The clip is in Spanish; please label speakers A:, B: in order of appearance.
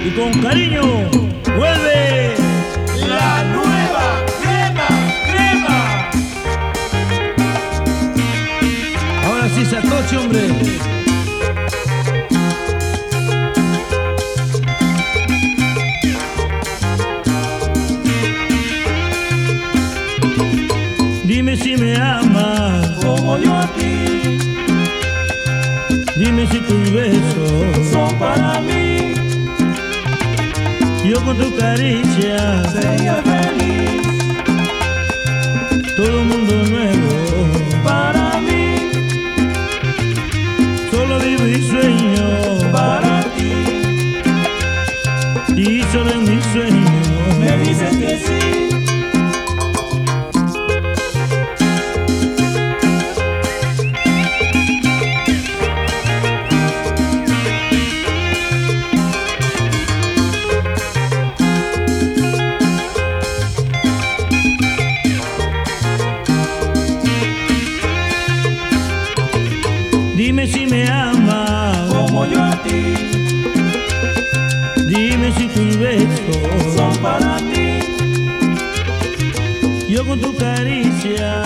A: y con cariño vuelve
B: La nueva crema, crema.
A: ahora sí Satoshi, hombre. Dime si me amas
B: Como yo a ti,
A: dime si tus besos
B: son para mí.
A: yo con tu caricia
B: Sería feliz
A: todo un mundo nuevo.
B: para mí,
A: Solo vivo y sueño
B: para ti.
A: y solo en mis sueños
B: Me dices que sí.
A: Dime si me amas,
B: Como yo a ti,
A: dime si tus besos
B: son para ti.
A: yo con tu caricia